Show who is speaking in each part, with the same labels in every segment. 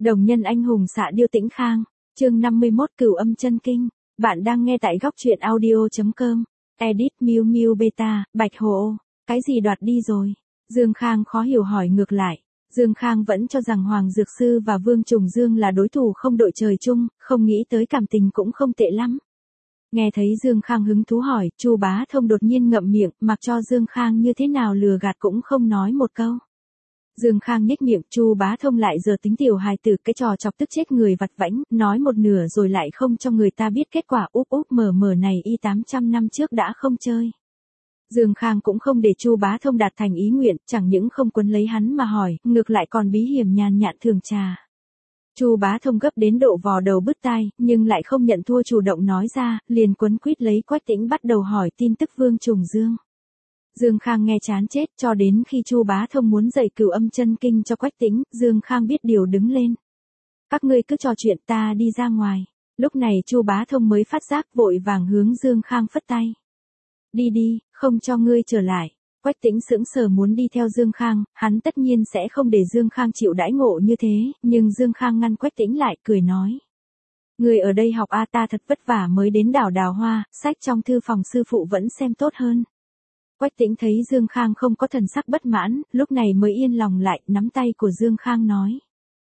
Speaker 1: Đồng nhân anh hùng xạ điêu Tĩnh Khang, chương 51 Cửu Âm Chân Kinh. Bạn đang nghe tại góc truyện audio.com. Edit Miu Miu Beta, Bạch Hồ. Cái gì đoạt đi rồi? Dương Khang khó hiểu hỏi ngược lại. Dương Khang vẫn cho rằng Hoàng Dược Sư và Vương Trùng Dương là đối thủ không đội trời chung, không nghĩ tới cảm tình cũng không tệ lắm. Nghe thấy Dương Khang hứng thú hỏi, Chu Bá Thông đột nhiên ngậm miệng, mặc cho Dương Khang như thế nào lừa gạt cũng không nói một câu. Dương Khang nhếch miệng, Chu Bá Thông lại giờ tính tiểu hài tử, cái trò chọc tức chết người vặt vãnh, nói một nửa rồi lại không cho người ta biết kết quả. Úp mờ này y 800 năm trước đã không chơi. Dương Khang cũng không để Chu Bá Thông đạt thành ý nguyện, chẳng những không quấn lấy hắn mà hỏi, ngược lại còn bí hiểm nhàn nhạn thưởng trà. Chu Bá Thông gấp đến độ vò đầu bứt tai, nhưng lại không nhận thua, chủ động nói ra, liền quấn quýt lấy Quách Tĩnh bắt đầu hỏi tin tức Vương Trùng Dương. Dương Khang nghe chán chết, cho đến khi Chu Bá Thông muốn dạy Cửu Âm Chân Kinh cho Quách Tĩnh, Dương Khang biết điều đứng lên. Các ngươi cứ trò chuyện, ta đi ra ngoài. Lúc này Chu Bá Thông mới phát giác, vội vàng hướng Dương Khang phất tay. Đi đi, không cho ngươi trở lại. Quách Tĩnh sững sờ muốn đi theo Dương Khang, hắn tất nhiên sẽ không để Dương Khang chịu đãi ngộ như thế, nhưng Dương Khang ngăn Quách Tĩnh lại, cười nói. Ngươi ở đây học a, ta thật vất vả mới đến đảo Đào Hoa, sách trong thư phòng sư phụ vẫn xem tốt hơn. Quách Tĩnh thấy Dương Khang không có thần sắc bất mãn, lúc này mới yên lòng lại, nắm tay của Dương Khang nói.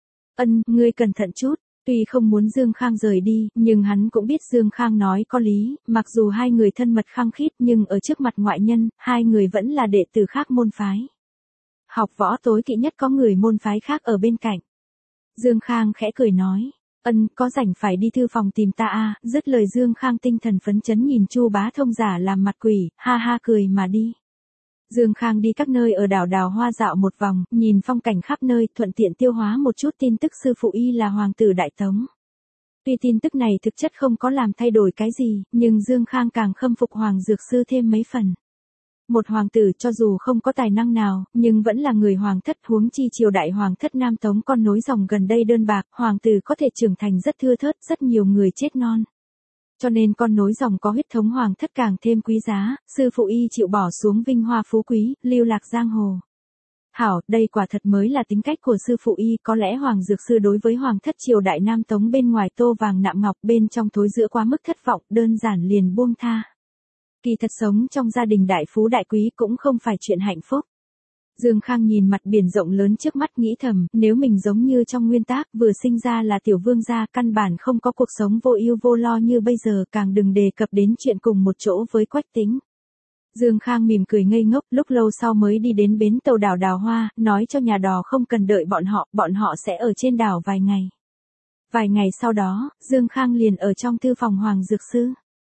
Speaker 1: Ngươi cẩn thận chút. Tuy không muốn Dương Khang rời đi, nhưng hắn cũng biết Dương Khang nói có lý, mặc dù hai người thân mật khăng khít nhưng ở trước mặt ngoại nhân, hai người vẫn là đệ tử khác môn phái. Học võ tối kỵ nhất có người môn phái khác ở bên cạnh. Dương Khang khẽ cười nói. Có rảnh phải đi thư phòng tìm ta a. Dứt lời Dương Khang tinh thần phấn chấn nhìn Chu Bá Thông giả làm mặt quỷ, ha ha cười mà đi. Dương Khang đi các nơi ở đảo Đào Hoa dạo một vòng, nhìn phong cảnh khắp nơi, thuận tiện tiêu hóa một chút tin tức sư phụ y là hoàng tử Đại Tống. Tuy tin tức này thực chất không có làm thay đổi cái gì, nhưng Dương Khang càng khâm phục Hoàng Dược Sư thêm mấy phần. Một hoàng tử cho dù không có tài năng nào, nhưng vẫn là người hoàng thất, huống chi triều đại hoàng thất Nam Tống con nối dòng gần đây đơn bạc, hoàng tử có thể trưởng thành rất thưa thớt, rất nhiều người chết non. Cho nên con nối dòng có huyết thống hoàng thất càng thêm quý giá, sư phụ y chịu bỏ xuống vinh hoa phú quý, lưu lạc giang hồ. Hảo, đây quả thật mới là tính cách của sư phụ y, có lẽ Hoàng Dược Sư đối với hoàng thất triều đại Nam Tống bên ngoài tô vàng nạm ngọc, bên trong thối rữa quá mức thất vọng, đơn giản liền buông tha. Kỳ thật sống trong gia đình đại phú đại quý cũng không phải chuyện hạnh phúc. Dương Khang nhìn mặt biển rộng lớn trước mắt nghĩ thầm, nếu mình giống như trong nguyên tác, vừa sinh ra là tiểu vương gia, căn bản không có cuộc sống vô ưu vô lo như bây giờ, càng đừng đề cập đến chuyện cùng một chỗ với Quách Tĩnh. Dương Khang mỉm cười ngây ngốc, lúc lâu sau mới đi đến bến tàu đảo Đào Hoa, nói cho nhà đò không cần đợi bọn họ sẽ ở trên đảo vài ngày. Vài ngày sau đó, Dương Khang liền ở trong thư phòng Hoàng Dược Sư.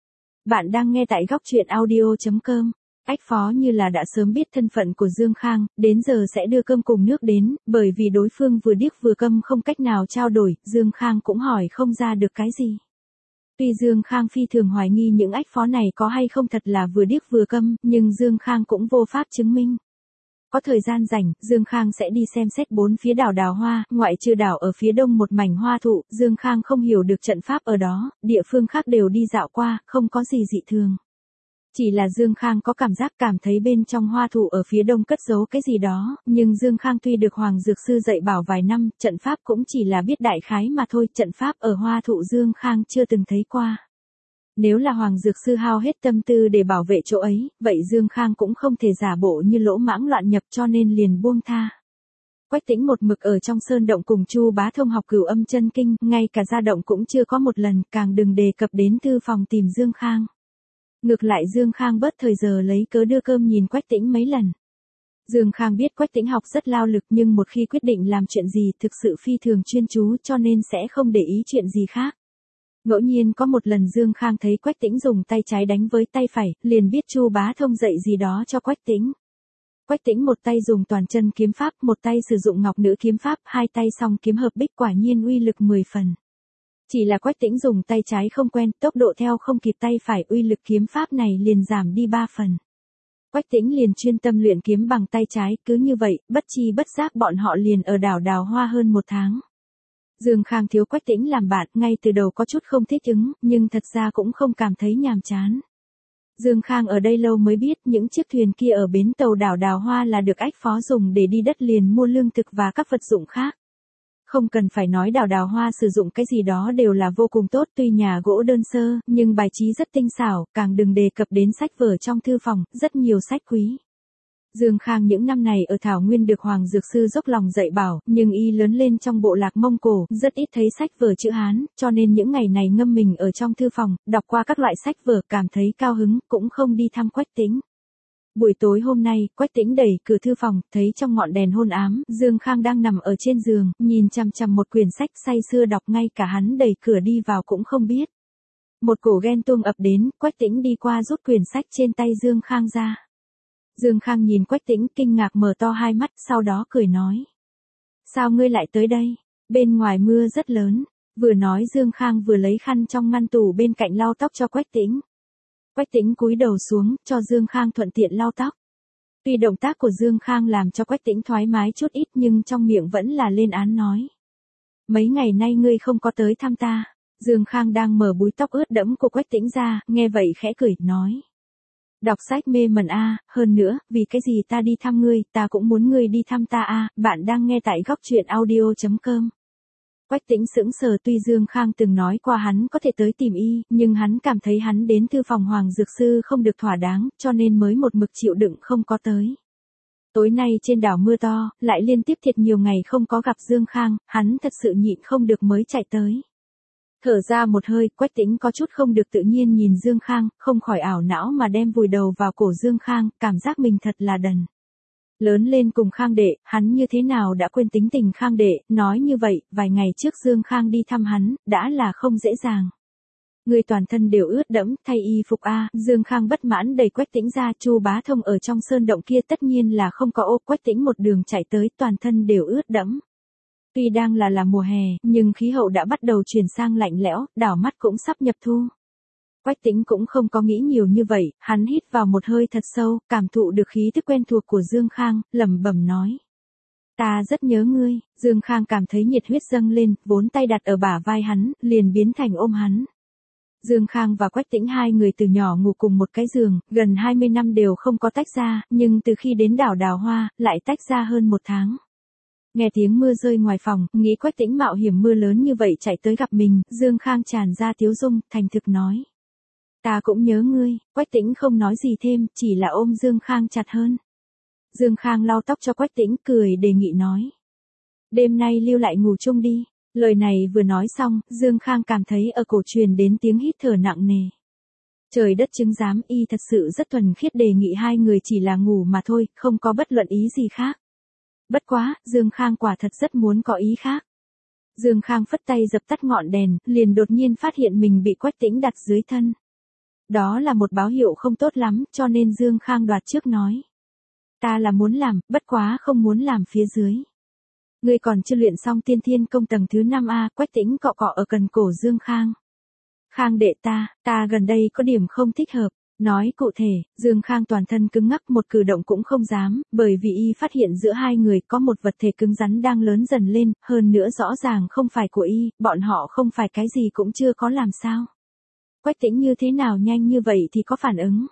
Speaker 1: Bạn đang nghe tại góc truyện audio.com. Ách Phó như là đã sớm biết thân phận của Dương Khang, đến giờ sẽ đưa cơm cùng nước đến, bởi vì đối phương vừa điếc vừa câm không cách nào trao đổi, Dương Khang cũng hỏi không ra được cái gì. Tuy Dương Khang phi thường hoài nghi những ách phó này có hay không thật là vừa điếc vừa câm, nhưng Dương Khang cũng vô pháp chứng minh. Có thời gian rảnh, Dương Khang sẽ đi xem xét bốn phía đảo Đào Hoa, ngoại trừ đảo ở phía đông một mảnh hoa thụ, Dương Khang không hiểu được trận pháp ở đó, địa phương khác đều đi dạo qua, không có gì dị thường. Chỉ là Dương Khang có cảm thấy bên trong hoa thụ ở phía đông cất giấu cái gì đó, nhưng Dương Khang tuy được Hoàng Dược Sư dạy bảo vài năm, trận pháp cũng chỉ là biết đại khái mà thôi, trận pháp ở hoa thụ Dương Khang chưa từng thấy qua. Nếu là Hoàng Dược Sư hao hết tâm tư để bảo vệ chỗ ấy, vậy Dương Khang cũng không thể giả bộ như lỗ mãng loạn nhập, cho nên liền buông tha. Quách Tĩnh một mực ở trong sơn động cùng Chu Bá Thông học Cửu Âm Chân Kinh, ngay cả ra động cũng chưa có một lần, càng đừng đề cập đến thư phòng tìm Dương Khang. Ngược lại Dương Khang bớt thời giờ lấy cớ đưa cơm nhìn Quách Tĩnh mấy lần. Dương Khang biết Quách Tĩnh học rất lao lực, nhưng một khi quyết định làm chuyện gì thực sự phi thường chuyên chú, cho nên sẽ không để ý chuyện gì khác. Ngẫu nhiên có một lần Dương Khang thấy Quách Tĩnh dùng tay trái đánh với tay phải, liền biết Chu Bá Thông dạy gì đó cho Quách Tĩnh. Quách Tĩnh một tay dùng toàn chân kiếm pháp, một tay sử dụng ngọc nữ kiếm pháp, hai tay song kiếm hợp bích, quả nhiên uy lực 10 phần. Chỉ là Quách Tĩnh dùng tay trái không quen, tốc độ theo không kịp tay phải, uy lực kiếm pháp này liền giảm đi 3 phần. Quách Tĩnh liền chuyên tâm luyện kiếm bằng tay trái, cứ như vậy, bất chi bất giác bọn họ liền ở đảo Đào Hoa hơn 1 tháng. Dương Khang thiếu Quách Tĩnh làm bạn, ngay từ đầu có chút không thích ứng, nhưng thật ra cũng không cảm thấy nhàm chán. Dương Khang ở đây lâu mới biết những chiếc thuyền kia ở bến tàu đảo Đào Hoa là được ách phó dùng để đi đất liền mua lương thực và các vật dụng khác. Không cần phải nói Đào Đào Hoa sử dụng cái gì đó đều là vô cùng tốt, tuy nhà gỗ đơn sơ, nhưng bài trí rất tinh xảo, càng đừng đề cập đến sách vở trong thư phòng, rất nhiều sách quý. Dương Khang những năm này ở Thảo Nguyên được Hoàng Dược Sư dốc lòng dạy bảo, nhưng y lớn lên trong bộ lạc Mông Cổ, rất ít thấy sách vở chữ Hán, cho nên những ngày này ngâm mình ở trong thư phòng, đọc qua các loại sách vở, cảm thấy cao hứng, cũng không đi thăm Quách Tĩnh. Buổi tối hôm nay, Quách Tĩnh đẩy cửa thư phòng, thấy trong ngọn đèn hôn ám, Dương Khang đang nằm ở trên giường, nhìn chằm chằm một quyển sách say sưa đọc, ngay cả hắn đẩy cửa đi vào cũng không biết. Một cổ ghen tuông ập đến, Quách Tĩnh đi qua rút quyển sách trên tay Dương Khang ra. Dương Khang nhìn Quách Tĩnh kinh ngạc mở to hai mắt, sau đó cười nói. Sao ngươi lại tới đây? Bên ngoài mưa rất lớn. Vừa nói Dương Khang vừa lấy khăn trong ngăn tủ bên cạnh lau tóc cho Quách Tĩnh. Quách Tĩnh cúi đầu xuống, cho Dương Khang thuận tiện lau tóc. Tuy động tác của Dương Khang làm cho Quách Tĩnh thoải mái chút ít nhưng trong miệng vẫn là lên án nói. Mấy ngày nay ngươi không có tới thăm ta. Dương Khang đang mở búi tóc ướt đẫm của Quách Tĩnh ra, nghe vậy khẽ cười, nói. Đọc sách mê mẩn a, hơn nữa, vì cái gì ta đi thăm ngươi, ta cũng muốn ngươi đi thăm ta a. Bạn đang nghe tại góc truyện audio.com. Quách Tĩnh sững sờ, tuy Dương Khang từng nói qua hắn có thể tới tìm y, nhưng hắn cảm thấy hắn đến thư phòng Hoàng Dược Sư không được thỏa đáng, cho nên mới một mực chịu đựng không có tới. Tối nay trên đảo mưa to, lại liên tiếp thiệt nhiều ngày không có gặp Dương Khang, hắn thật sự nhịn không được mới chạy tới. Thở ra một hơi, Quách Tĩnh có chút không được tự nhiên nhìn Dương Khang, không khỏi ảo não mà đem vùi đầu vào cổ Dương Khang, cảm giác mình thật là đần. Lớn lên cùng Khang đệ, hắn như thế nào đã quên tính tình Khang đệ, nói như vậy, vài ngày trước Dương Khang đi thăm hắn, đã là không dễ dàng. Người toàn thân đều ướt đẫm, thay y phục a. Dương Khang bất mãn đẩy Quách Tĩnh ra, Chu Bá Thông ở trong sơn động kia tất nhiên là không có ô. Quách Tĩnh một đường chạy tới, toàn thân đều ướt đẫm. Tuy đang là mùa hè, nhưng khí hậu đã bắt đầu chuyển sang lạnh lẽo, đảo mắt cũng sắp nhập thu. Quách Tĩnh cũng không có nghĩ nhiều như vậy, hắn hít vào một hơi thật sâu, cảm thụ được khí tức quen thuộc của Dương Khang, lẩm bẩm nói. Ta rất nhớ ngươi. Dương Khang cảm thấy nhiệt huyết dâng lên, vốn tay đặt ở bả vai hắn, liền biến thành ôm hắn. Dương Khang và Quách Tĩnh hai người từ nhỏ ngủ cùng một cái giường, gần 20 năm đều không có tách ra, nhưng từ khi đến đảo Đào Hoa, lại tách ra hơn 1 tháng. Nghe tiếng mưa rơi ngoài phòng, nghĩ Quách Tĩnh mạo hiểm mưa lớn như vậy chạy tới gặp mình, Dương Khang tràn ra tiếu dung, thành thực nói. Ta cũng nhớ ngươi. Quách Tĩnh không nói gì thêm, chỉ là ôm Dương Khang chặt hơn. Dương Khang lau tóc cho Quách Tĩnh, cười đề nghị nói. Đêm nay lưu lại ngủ chung đi. Lời này vừa nói xong, Dương Khang cảm thấy ở cổ truyền đến tiếng hít thở nặng nề. Trời đất chứng giám, y thật sự rất thuần khiết, đề nghị hai người chỉ là ngủ mà thôi, không có bất luận ý gì khác. Bất quá, Dương Khang quả thật rất muốn có ý khác. Dương Khang phất tay dập tắt ngọn đèn, liền đột nhiên phát hiện mình bị Quách Tĩnh đặt dưới thân. Đó là một báo hiệu không tốt lắm, cho nên Dương Khang đoạt trước nói. Ta là muốn làm, bất quá không muốn làm phía dưới. Ngươi còn chưa luyện xong tiên thiên công tầng thứ 5A. Quách Tĩnh cọ cọ ở cần cổ Dương Khang. Khang đệ ta gần đây có điểm không thích hợp. Nói cụ thể, Dương Khang toàn thân cứng ngắc, một cử động cũng không dám, bởi vì y phát hiện giữa hai người có một vật thể cứng rắn đang lớn dần lên, hơn nữa rõ ràng không phải của y, bọn họ không phải cái gì cũng chưa có làm sao. Quách Tĩnh như thế nào nhanh như vậy thì có phản ứng.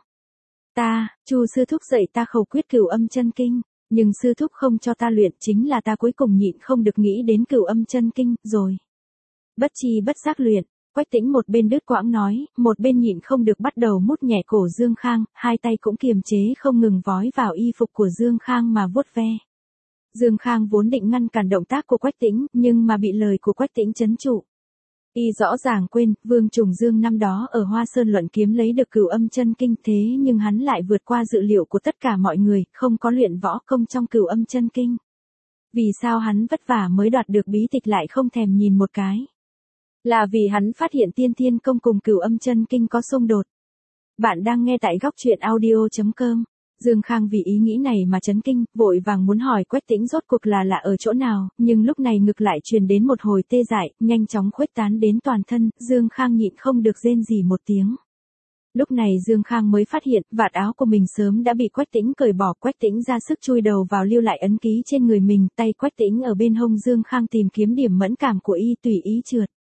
Speaker 1: Chu sư thúc dạy ta khẩu quyết Cửu Âm Chân Kinh, nhưng sư thúc không cho ta luyện, chính là ta cuối cùng nhịn không được nghĩ đến Cửu Âm Chân Kinh, rồi. Bất chi bất giác luyện. Quách Tĩnh một bên đứt quãng nói, một bên nhịn không được bắt đầu mút nhẹ cổ Dương Khang, hai tay cũng kiềm chế không ngừng vói vào y phục của Dương Khang mà vuốt ve. Dương Khang vốn định ngăn cản động tác của Quách Tĩnh, nhưng mà bị lời của Quách Tĩnh trấn trụ. Y rõ ràng quên, Vương Trùng Dương năm đó ở Hoa Sơn luận kiếm lấy được Cửu Âm Chân Kinh, thế nhưng hắn lại vượt qua dự liệu của tất cả mọi người, không có luyện võ công trong Cửu Âm Chân Kinh. Vì sao hắn vất vả mới đoạt được bí tịch lại không thèm nhìn một cái? Là vì hắn phát hiện tiên thiên công cùng Cửu Âm Chân Kinh có xung đột. Bạn đang nghe tại góc truyện audio.com. Dương Khang vì ý nghĩ này mà chấn kinh, vội vàng muốn hỏi Quách Tĩnh rốt cuộc là ở chỗ nào, nhưng lúc này ngực lại truyền đến một hồi tê dại, nhanh chóng khuếch tán đến toàn thân, Dương Khang nhịn không được rên rỉ một tiếng. Lúc này Dương Khang mới phát hiện, vạt áo của mình sớm đã bị Quách Tĩnh cởi bỏ. Quách Tĩnh ra sức chui đầu vào lưu lại ấn ký trên người mình, tay Quách Tĩnh ở bên hông Dương Khang tìm kiếm điểm mẫn cảm của y, tùy ý trượt.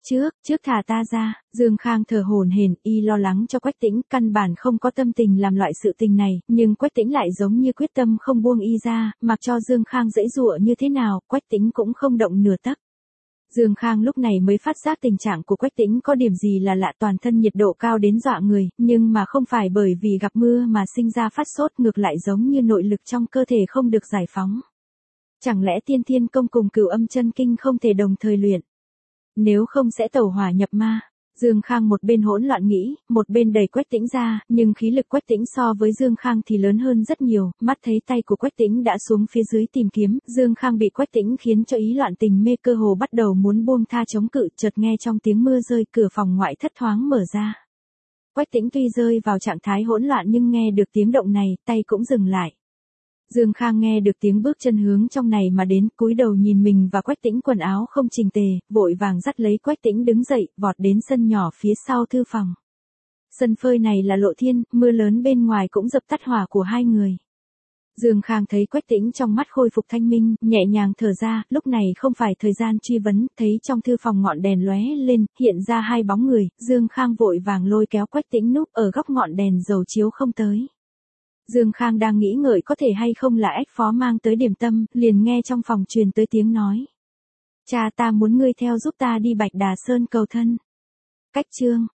Speaker 1: Trước thả ta ra, Dương Khang thở hổn hển, y lo lắng cho Quách Tĩnh, căn bản không có tâm tình làm loại sự tình này, nhưng Quách Tĩnh lại giống như quyết tâm không buông y ra, mặc cho Dương Khang giãy giụa như thế nào, Quách Tĩnh cũng không động nửa tấc. Dương Khang lúc này mới phát giác tình trạng của Quách Tĩnh có điểm gì là lạ, toàn thân nhiệt độ cao đến dọa người, nhưng mà không phải bởi vì gặp mưa mà sinh ra phát sốt, ngược lại giống như nội lực trong cơ thể không được giải phóng. Chẳng lẽ Tiên Thiên Công cùng Cửu Âm Chân Kinh không thể đồng thời luyện? Nếu không sẽ tẩu hỏa nhập ma. Dương Khang một bên hỗn loạn nghĩ, một bên đẩy Quách Tĩnh ra, nhưng khí lực Quách Tĩnh so với Dương Khang thì lớn hơn rất nhiều, mắt thấy tay của Quách Tĩnh đã xuống phía dưới tìm kiếm, Dương Khang bị Quách Tĩnh khiến cho ý loạn tình mê, cơ hồ bắt đầu muốn buông tha chống cự, chợt nghe trong tiếng mưa rơi, cửa phòng ngoại thất thoáng mở ra. Quách Tĩnh tuy rơi vào trạng thái hỗn loạn nhưng nghe được tiếng động này, tay cũng dừng lại. Dương Khang nghe được tiếng bước chân hướng trong này mà đến, cúi đầu nhìn mình và Quách Tĩnh quần áo không chỉnh tề, vội vàng dắt lấy Quách Tĩnh đứng dậy, vọt đến sân nhỏ phía sau thư phòng. Sân phơi này là lộ thiên, mưa lớn bên ngoài cũng dập tắt hỏa của hai người. Dương Khang thấy Quách Tĩnh trong mắt khôi phục thanh minh, nhẹ nhàng thở ra, lúc này không phải thời gian truy vấn, thấy trong thư phòng ngọn đèn lóe lên, hiện ra hai bóng người, Dương Khang vội vàng lôi kéo Quách Tĩnh núp ở góc ngọn đèn dầu chiếu không tới. Dương Khang đang nghĩ ngợi có thể hay không là ách phó mang tới điểm tâm, liền nghe trong phòng truyền tới tiếng nói. Cha, ta muốn ngươi theo giúp ta đi Bạch Đà Sơn cầu thân. Cách chương